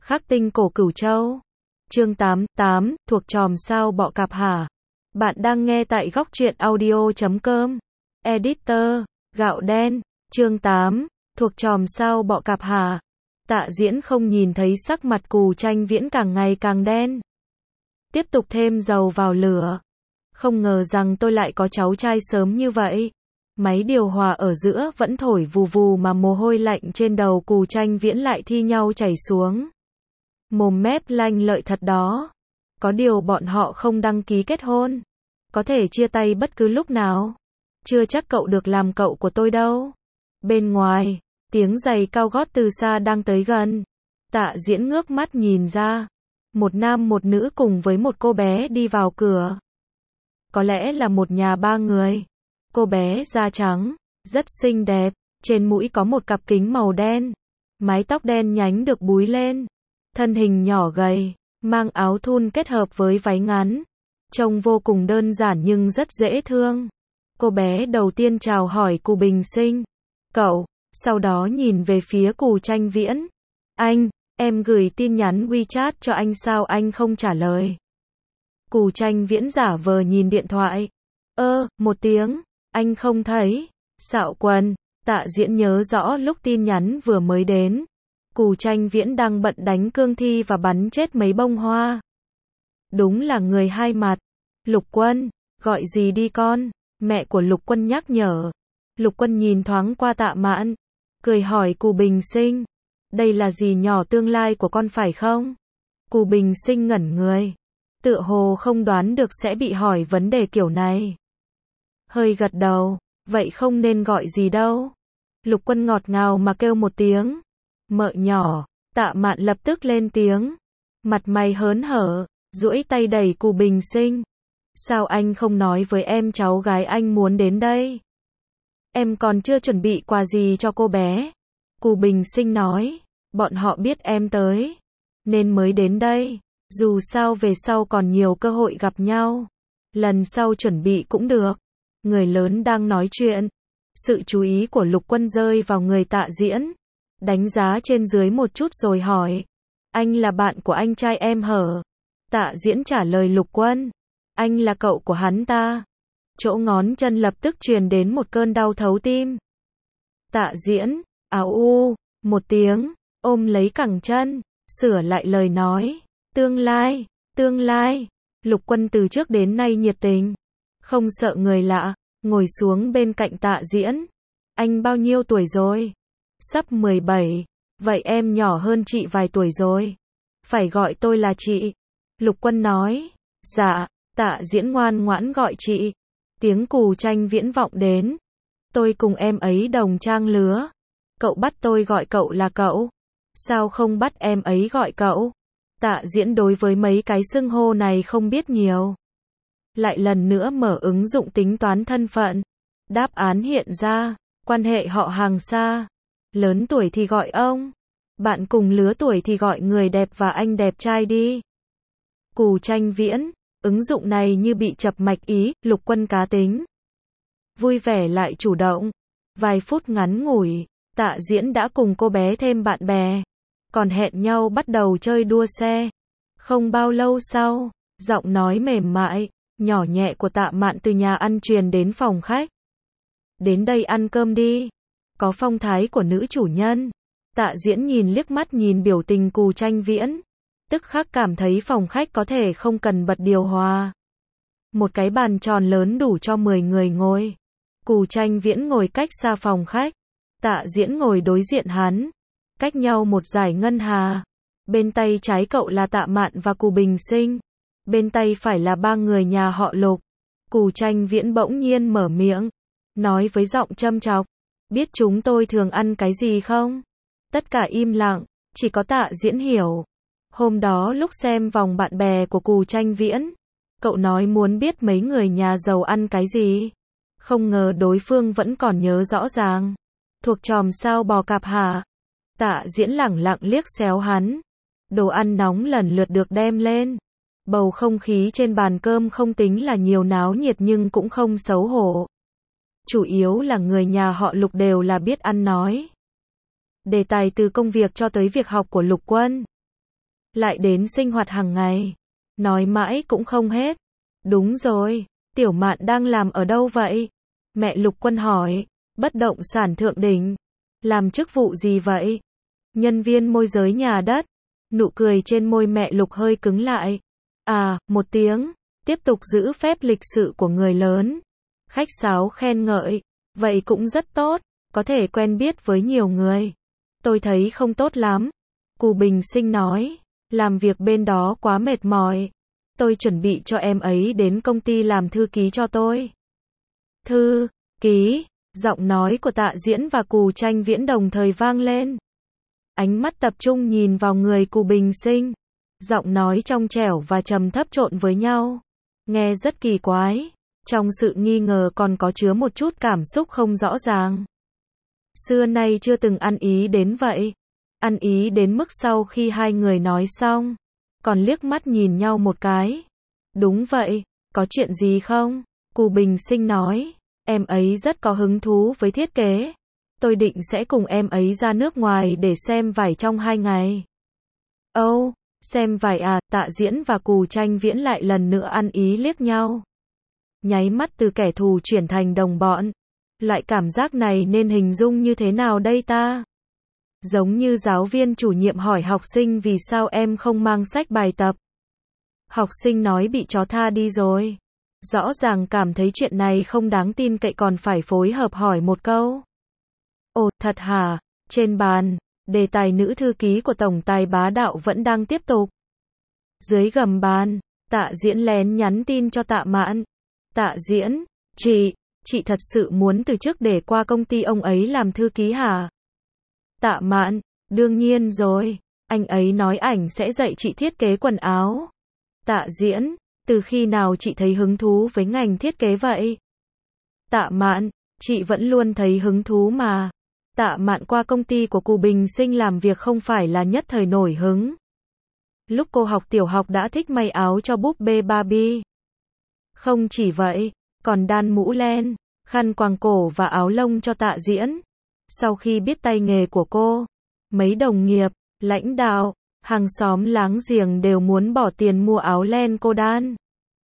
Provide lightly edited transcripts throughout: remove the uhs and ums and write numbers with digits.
Khắc tinh cổ Cửu Châu. Chương 88, thuộc chòm sao bọ cạp hả? Bạn đang nghe tại góc truyện audio.com. Editor, Gạo Đen. Chương 8, thuộc chòm sao bọ cạp hả? Tạ Diễn không nhìn thấy sắc mặt Cù Tranh Viễn càng ngày càng đen. Tiếp tục thêm dầu vào lửa. Không ngờ rằng tôi lại có cháu trai sớm như vậy. Máy điều hòa ở giữa vẫn thổi vù vù mà mồ hôi lạnh trên đầu Cù Tranh Viễn lại thi nhau chảy xuống. Mồm mép lanh lợi thật đó. Có điều bọn họ không đăng ký kết hôn. Có thể chia tay bất cứ lúc nào. Chưa chắc cậu được làm cậu của tôi đâu. Bên ngoài, tiếng giày cao gót từ xa đang tới gần. Tạ Diễn ngước mắt nhìn ra. Một nam một nữ cùng với một cô bé đi vào cửa. Có lẽ là một nhà ba người. Cô bé da trắng, rất xinh đẹp, trên mũi có một cặp kính màu đen. Mái tóc đen nhánh được búi lên. Thân hình nhỏ gầy, mang áo thun kết hợp với váy ngắn. Trông vô cùng đơn giản nhưng rất dễ thương. Cô bé đầu tiên chào hỏi Cù Bình Sinh. Cậu, sau đó nhìn về phía Cù Tranh Viễn. Anh, em gửi tin nhắn WeChat cho anh sao anh không trả lời? Cù Tranh Viễn giả vờ nhìn điện thoại. Một tiếng, anh không thấy. Xạo quần. Tạ Diễn nhớ rõ lúc tin nhắn vừa mới đến. Cù Tranh Viễn đang bận đánh cương thi và bắn chết mấy bông hoa. Đúng là người hai mặt. Lục Quân, gọi gì đi con? Mẹ của Lục Quân nhắc nhở. Lục Quân nhìn thoáng qua Tạ Mạn, cười hỏi Cù Bình Sinh. Đây là dì nhỏ tương lai của con phải không? Cù Bình Sinh ngẩn người. Tựa hồ không đoán được sẽ bị hỏi vấn đề kiểu này. Hơi gật đầu, vậy không nên gọi gì đâu. Lục Quân ngọt ngào mà kêu một tiếng. Mợ nhỏ. Tạ Mạn lập tức lên tiếng. Mặt mày hớn hở, duỗi tay đẩy Cù Bình Sinh. Sao anh không nói với em cháu gái anh muốn đến đây? Em còn chưa chuẩn bị quà gì cho cô bé. Cù Bình Sinh nói. Bọn họ biết em tới, nên mới đến đây. Dù sao về sau còn nhiều cơ hội gặp nhau. Lần sau chuẩn bị cũng được. Người lớn đang nói chuyện. Sự chú ý của Lục Quân rơi vào người Tạ Diễn. Đánh giá trên dưới một chút rồi hỏi. Anh là bạn của anh trai em hở? Tạ Diễn trả lời Lục Quân. Anh là cậu của hắn ta. Chỗ ngón chân lập tức truyền đến một cơn đau thấu tim. Tạ Diễn, áo u, một tiếng, ôm lấy cẳng chân, sửa lại lời nói. Tương lai. Lục Quân từ trước đến nay nhiệt tình. Không sợ người lạ, ngồi xuống bên cạnh Tạ Diễn. Anh bao nhiêu tuổi rồi? Sắp 17. Vậy em nhỏ hơn chị vài tuổi rồi. Phải gọi tôi là chị. Lục Quân nói. Dạ. Tạ Diễn ngoan ngoãn gọi chị. Tiếng Cù Tranh Viễn vọng đến. Tôi cùng em ấy đồng trang lứa. Cậu bắt tôi gọi cậu là cậu. Sao không bắt em ấy gọi cậu? Tạ Diễn đối với mấy cái xưng hô này không biết nhiều. Lại lần nữa mở ứng dụng tính toán thân phận. Đáp án hiện ra. Quan hệ họ hàng xa. Lớn tuổi thì gọi ông. Bạn cùng lứa tuổi thì gọi người đẹp và anh đẹp trai đi. Cù Tranh Viễn. Ứng dụng này như bị chập mạch ý. Lục Quân cá tính. Vui vẻ lại chủ động. Vài phút ngắn ngủi. Tạ Diễn đã cùng cô bé thêm bạn bè. Còn hẹn nhau bắt đầu chơi đua xe. Không bao lâu sau, giọng nói mềm mại, nhỏ nhẹ của Tạ Mạn từ nhà ăn truyền đến phòng khách. Đến đây ăn cơm đi. Có phong thái của nữ chủ nhân. Tạ Diễn nhìn liếc mắt nhìn biểu tình Cù Tranh Viễn. Tức khắc cảm thấy phòng khách có thể không cần bật điều hòa. Một cái bàn tròn lớn đủ cho 10 người ngồi. Cù Tranh Viễn ngồi cách xa phòng khách. Tạ Diễn ngồi đối diện hắn. Cách nhau một dải ngân hà. Bên tay trái cậu là Tạ Mạn và Cù Bình Sinh. Bên tay phải là ba người nhà họ Lục. Cù Tranh Viễn bỗng nhiên mở miệng. Nói với giọng châm chọc. Biết chúng tôi thường ăn cái gì không? Tất cả im lặng. Chỉ có Tạ Diễn hiểu. Hôm đó lúc xem vòng bạn bè của Cù Tranh Viễn. Cậu nói muốn biết mấy người nhà giàu ăn cái gì. Không ngờ đối phương vẫn còn nhớ rõ ràng. Thuộc chòm sao bò cạp hả? Tạ Diễn lẳng lặng liếc xéo hắn. Đồ ăn nóng lần lượt được đem lên. Bầu không khí trên bàn cơm không tính là nhiều náo nhiệt nhưng cũng không xấu hổ. Chủ yếu là người nhà họ Lục đều là biết ăn nói. Đề tài từ công việc cho tới việc học của Lục Quân. lại đến sinh hoạt hàng ngày. Nói mãi cũng không hết. Đúng rồi, Tiểu Mạn đang làm ở đâu vậy? Mẹ Lục Quân hỏi. Bất động sản thượng đỉnh. Làm chức vụ gì vậy? Nhân viên môi giới nhà đất. Nụ cười trên môi mẹ Lục hơi cứng lại. À, một tiếng. Tiếp tục giữ phép lịch sự của người lớn. Khách sáo khen ngợi. Vậy cũng rất tốt, có thể quen biết với nhiều người. Tôi thấy không tốt lắm. Cù Bình Sinh nói. Làm việc bên đó quá mệt mỏi. Tôi chuẩn bị cho em ấy đến công ty làm thư ký cho tôi. Thư ký, giọng nói của Tạ Diễn và Cù Tranh Viễn đồng thời vang lên. Ánh mắt tập trung nhìn vào người Cù Bình Sinh. Giọng nói trong trẻo và trầm thấp trộn với nhau. Nghe rất kỳ quái. Trong sự nghi ngờ còn có chứa một chút cảm xúc không rõ ràng. Xưa nay chưa từng ăn ý đến vậy. Ăn ý đến mức sau khi hai người nói xong, còn liếc mắt nhìn nhau một cái. Đúng vậy, có chuyện gì không? Cù Bình Sinh nói, em ấy rất có hứng thú với thiết kế. Tôi định sẽ cùng em ấy ra nước ngoài để xem vải trong 2 ngày. Âu, xem vải à? Tạ Diễn và Cù Tranh Viễn lại lần nữa ăn ý liếc nhau. Nháy mắt từ kẻ thù chuyển thành đồng bọn. Loại cảm giác này nên hình dung như thế nào đây ta? Giống như giáo viên chủ nhiệm hỏi học sinh vì sao em không mang sách bài tập. Học sinh nói bị chó tha đi rồi. Rõ ràng cảm thấy chuyện này không đáng tin cậy còn phải phối hợp hỏi một câu. Ồ, thật hả? Trên bàn, đề tài nữ thư ký của Tổng tài bá đạo vẫn đang tiếp tục. Dưới gầm bàn, Tạ Diễn lén nhắn tin cho Tạ Mạn. Tạ Diễn, chị thật sự muốn từ chức để qua công ty ông ấy làm thư ký hả? Tạ Mạn, đương nhiên rồi, anh ấy nói ảnh sẽ dạy chị thiết kế quần áo. Tạ Diễn, từ khi nào chị thấy hứng thú với ngành thiết kế vậy? Tạ Mạn, chị vẫn luôn thấy hứng thú mà. Tạ Mạn qua công ty của Cù Bình Sinh làm việc không phải là nhất thời nổi hứng. Lúc cô học tiểu học đã thích may áo cho búp bê Barbie. Không chỉ vậy, còn đan mũ len, khăn quàng cổ và áo lông cho Tạ Diễn. Sau khi biết tay nghề của cô, mấy đồng nghiệp, lãnh đạo, hàng xóm láng giềng đều muốn bỏ tiền mua áo len cô đan.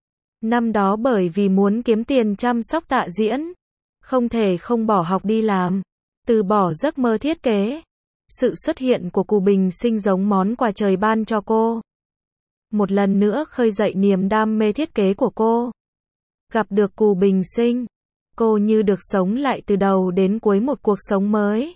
Năm đó bởi vì muốn kiếm tiền chăm sóc Tạ Diễn, không thể không bỏ học đi làm, từ bỏ giấc mơ thiết kế. Sự xuất hiện của Cù Bình Sinh giống món quà trời ban cho cô. Một lần nữa khơi dậy niềm đam mê thiết kế của cô. Gặp được Cù Bình Sinh, cô như được sống lại từ đầu đến cuối một cuộc sống mới.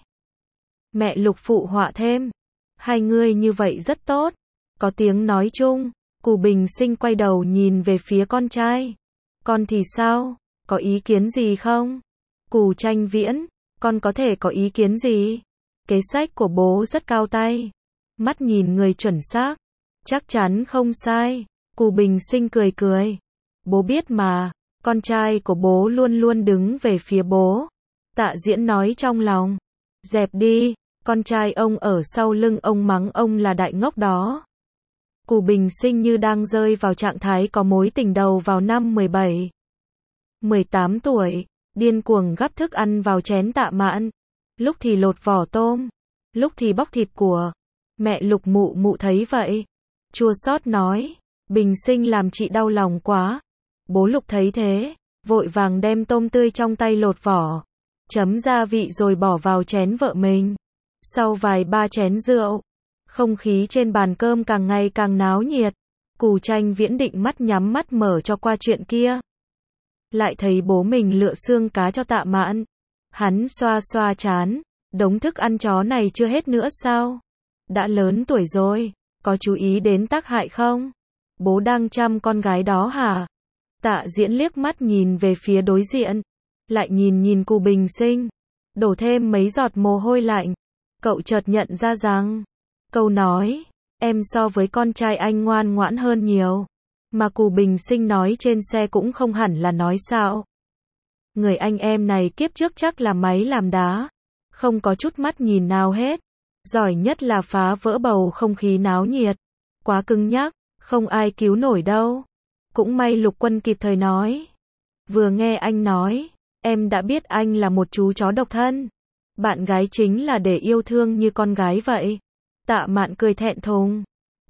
Mẹ Lục phụ họa thêm, hai người như vậy rất tốt, có tiếng nói chung. Cù Bình Sinh quay đầu nhìn về phía con trai. Con thì sao, có ý kiến gì không? Cù Tranh Viễn, con có thể có ý kiến gì? Kế sách của bố rất cao tay. Mắt nhìn người chuẩn xác, chắc chắn không sai. Cù Bình Sinh cười cười. Bố biết mà, con trai của bố luôn luôn đứng về phía bố. Tạ Diễn nói trong lòng. Dẹp đi, con trai ông ở sau lưng ông mắng ông là đại ngốc đó. Cù Bình Sinh như đang rơi vào trạng thái có mối tình đầu vào năm 17, 18 tuổi, điên cuồng gắp thức ăn vào chén Tạ Mạn. Lúc thì lột vỏ tôm, lúc thì bóc thịt của. Mẹ Lục mụ mụ thấy vậy, chua xót nói, Bình Sinh làm chị đau lòng quá. Bố Lục thấy thế, vội vàng đem tôm tươi trong tay lột vỏ, chấm gia vị rồi bỏ vào chén vợ mình. Sau vài ba chén rượu, không khí trên bàn cơm càng ngày càng náo nhiệt. Cù Tranh Viễn định mắt nhắm mắt mở cho qua chuyện kia. Lại thấy bố mình lựa xương cá cho Tạ Mạn. Hắn xoa xoa trán, đống thức ăn chó này chưa hết nữa sao? Đã lớn tuổi rồi, có chú ý đến tác hại không? Bố đang chăm con gái đó hả? Tạ Diễn liếc mắt nhìn về phía đối diện, lại nhìn Cù Bình Sinh, đổ thêm mấy giọt mồ hôi lạnh. Cậu chợt nhận ra rằng, câu nói, em so với con trai anh ngoan ngoãn hơn nhiều, mà Cù Bình Sinh nói trên xe cũng không hẳn là nói xạo. Người anh em này kiếp trước chắc là máy làm đá, không có chút mắt nhìn nào hết. Giỏi nhất là phá vỡ bầu không khí náo nhiệt. Quá cứng nhắc, không ai cứu nổi đâu. Cũng may Lục Quân kịp thời nói. Vừa nghe anh nói, em đã biết anh là một chú chó độc thân. Bạn gái chính là để yêu thương như con gái vậy. Tạ Mạn cười thẹn thùng.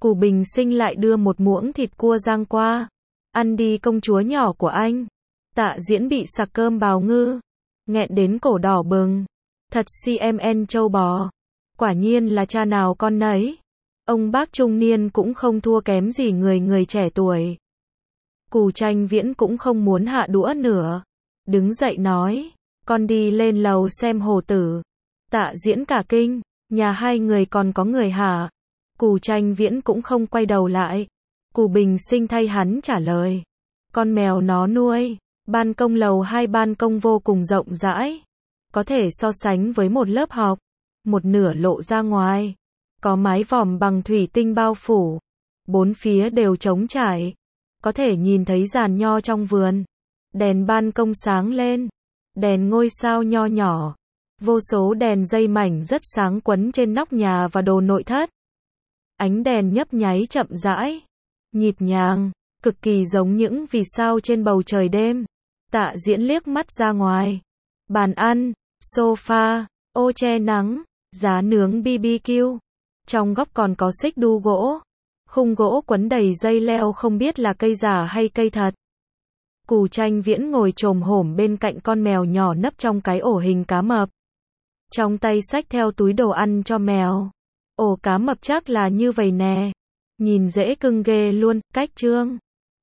Cù Bình Sinh lại đưa một muỗng thịt cua rang qua. Ăn đi công chúa nhỏ của anh. Tạ Diễn bị sặc cơm bào ngư. Nghẹn đến cổ đỏ bừng. Thật CMN châu bò. Quả nhiên là cha nào con nấy. Ông bác trung niên cũng không thua kém gì người trẻ tuổi. Cù Tranh Viễn cũng không muốn hạ đũa nữa. Đứng dậy nói, con đi lên lầu xem hồ tử. Tạ Diễn cả kinh, nhà hai người còn có người hả? Cù Tranh Viễn cũng không quay đầu lại. Cù Bình Sinh thay hắn trả lời. Con mèo nó nuôi. Ban công lầu 2 ban công vô cùng rộng rãi. Có thể so sánh với một lớp học. Một nửa lộ ra ngoài. Có mái vòm bằng thủy tinh bao phủ. Bốn phía đều trống trải. Có thể nhìn thấy giàn nho trong vườn. Đèn ban công sáng lên. Đèn ngôi sao nho nhỏ. Vô số đèn dây mảnh rất sáng quấn trên nóc nhà và đồ nội thất. Ánh đèn nhấp nháy chậm rãi. Nhịp nhàng. Cực kỳ giống những vì sao trên bầu trời đêm. Tạ Diễn liếc mắt ra ngoài. Bàn ăn, sofa, ô che nắng, giá nướng BBQ. Trong góc còn có xích đu gỗ. Khung gỗ quấn đầy dây leo không biết là cây giả hay cây thật. Cù Tranh Viễn ngồi chồm hổm bên cạnh con mèo nhỏ nấp trong cái ổ hình cá mập. Trong tay xách theo túi đồ ăn cho mèo. Ổ cá mập chắc là như vậy nè. Nhìn dễ cưng ghê luôn, cách trương.